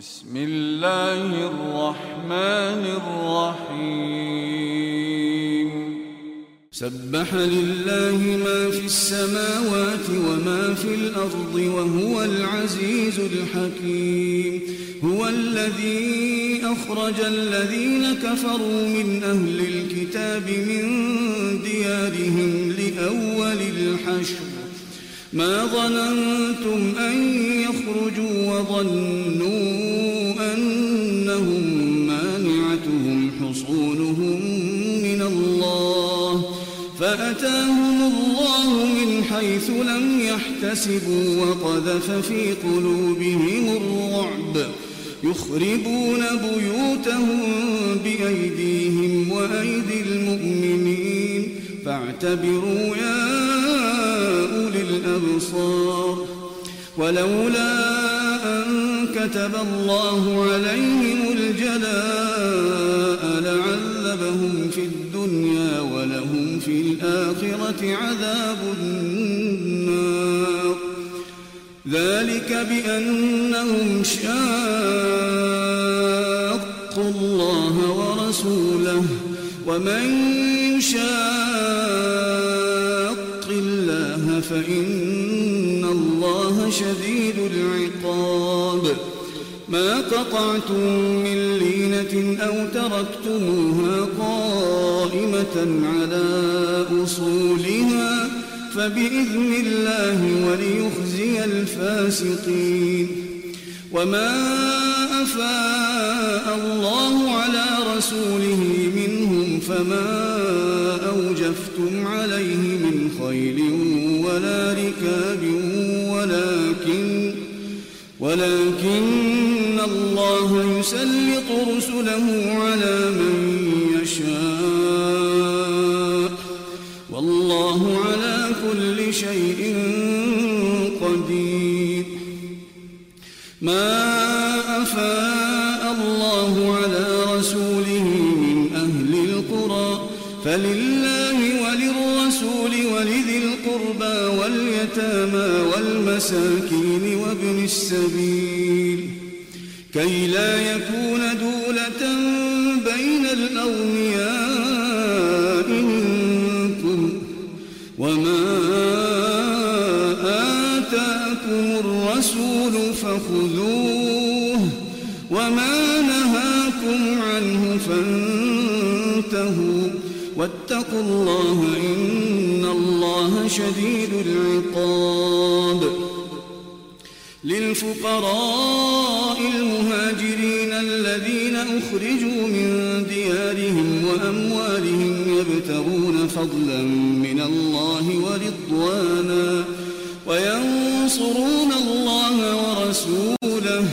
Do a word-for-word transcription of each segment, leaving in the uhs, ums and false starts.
بسم الله الرحمن الرحيم سبح لله ما في السماوات وما في الأرض وهو العزيز الحكيم هو الذي أخرج الذين كفروا من أهل الكتاب من ديارهم لأول الحشر ما ظننتم أن يخرجوا وظنوا أنهم مانعتهم حصونهم من الله فأتاهم الله من حيث لم يحتسبوا وقذف في قلوبهم الرعب يخربون بيوتهم بأيديهم وأيدي المؤمنين فاعتبروا يا أولي الأبصار ولولا أن كتب الله عليهم الجلاء لعذبهم في الدنيا ولهم في الآخرة عذاب النار ذلك بأنهم شاقوا الله ورسوله ومن يشاق الله فإن الله شديد العقاب ما قطعتم من لينة أو تركتموها قائمة على أصولها فبإذن الله وليخزي الفاسقين وما أفاء الله على رسوله منهم فما أوجفتم عليه من خيل ولا ركاب ولكن ولكن الله يسلط رسله على من يشاء والله على كل شيء قدير ما أفاء الله على رسوله من أهل القرى فلله وللرسول ولذي القربى واليتامى والمساكين وابن السبيل كي لا يكون دولة بين الأغنياء منكم وما آتاكم الرسول فخذوه وما نهاكم عنه فانتهوا واتقوا الله إن الله شديد العقاب للفقراء المهاجرين الذين أخرجوا من ديارهم وأموالهم يبتغون فضلا من الله ورضوانا وينصرون الله ورسوله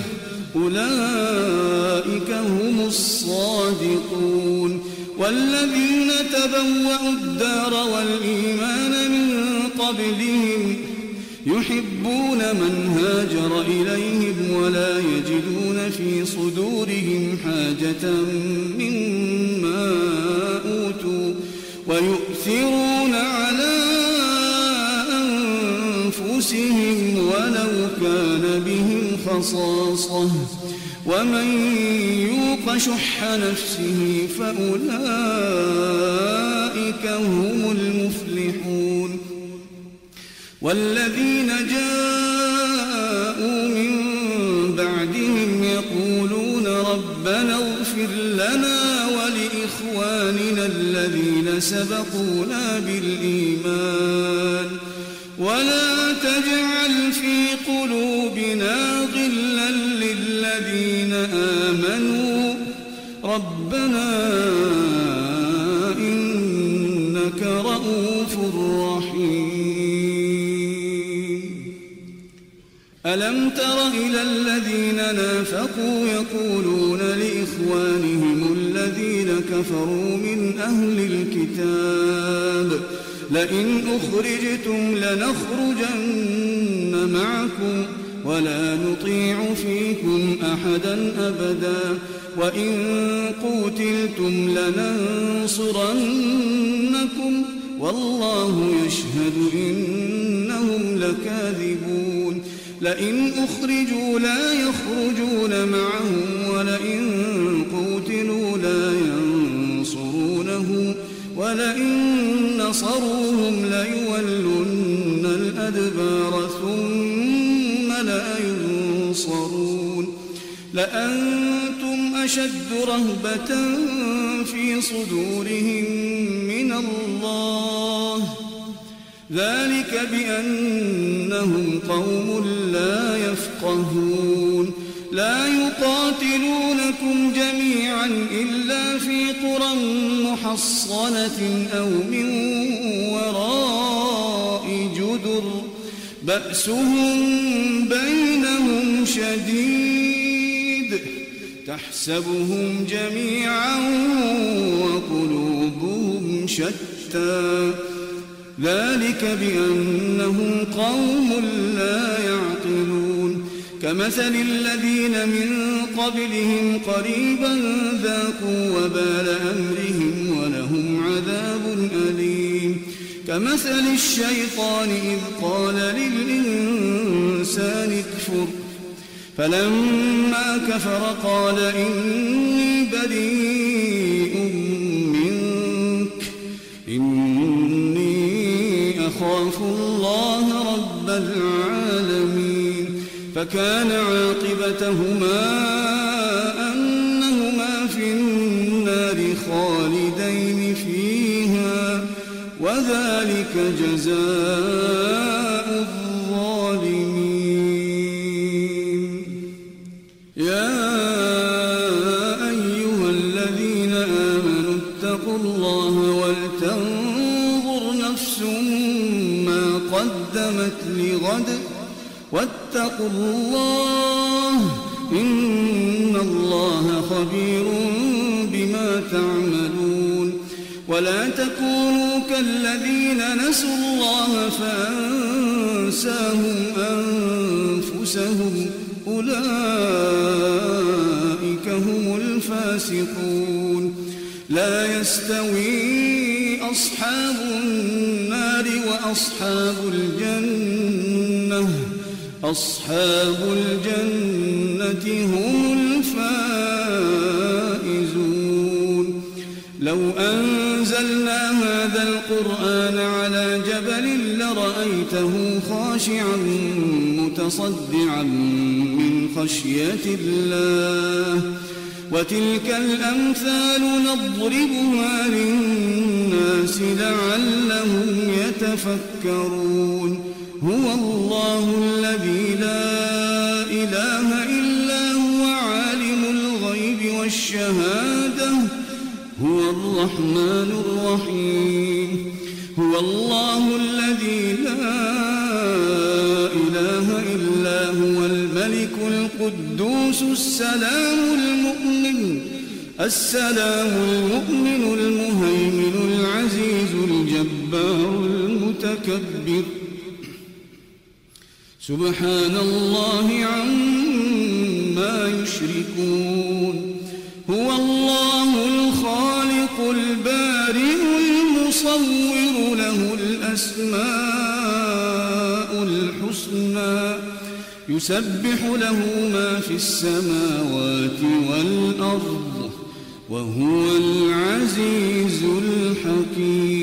أولئك هم الصادقون والذين تبوأوا الدار والإيمان من قبلهم يحبون من هاجر إليهم ولا يجدون في صدورهم حاجة مما أوتوا ويؤثرون على أنفسهم ولو كان بهم خصاصة ومن يوق شح نفسه فأولئك هم المفلحون والذين جاءوا من بعدهم يقولون ربنا اغفر لنا ولإخواننا الذين سبقونا بالإيمان ولا تجعل في قلوبنا غلا للذين آمنوا ربنا إنك رؤوف رحيم ألم تر إلى الذين نافقوا يقولون لإخوانهم الذين كفروا من أهل الكتاب لئن أخرجتم لنخرجن معكم ولا نطيع فيكم أحدا أبدا وإن قوتلتم لننصرنكم والله يشهد إنهم لكاذبون لئن أخرجوا لا يخرجون معهم يبصرون لأنتم أشد رهبة في صدورهم من الله ذلك بأنهم قوم لا يفقهون لا يقاتلونكم جميعا إلا في قرى محصنة أو من وراء جدر بأسهم بينهم شديد تحسبهم جميعا وقلوبهم شتى ذلك بأنهم قوم لا يعقلون كمثل الذين من قبلهم قريبا ذاقوا وبال أمرهم ولهم عذاب أليم كمثل الشيطان إذ قال للإنسان اكفر فلما كفر قال إني بريء منك إني أخاف الله رب العالمين فكان عاقبتهما أنهما في النار خالدين فيها وذلك جزاء الظالمين يا أيها الذين آمنوا اتقوا الله ولتنظر نفس ما قدمت لغد واتقوا الله إن الله خبير بما تعملون ولا تكونوا كالذين نسوا الله فأنساهم أنفسهم أولئك هم الفاسقون لا يستوي أصحاب النار وأصحاب الجنة أصحاب الجنة هم الفائزون لو أنزلنا هذا القرآن على جبل لرأيته خاشعا متصدعا من خشية الله وتلك الأمثال نضربها للناس لعلهم يتفكرون هو الله الذي لا إله إلا هو عالم الغيب والشهادة هو الرحمن الرحيم هو الله الذي لا إله إلا هو الملك القدوس السلام المؤمن السلام المؤمن المهيمن العزيز الجبار المتكبر سبحان الله عما يشركون هو الله الخالق البارئ المصور له الأسماء الحسنى يسبح له ما في السماوات والأرض وهو العزيز الحكيم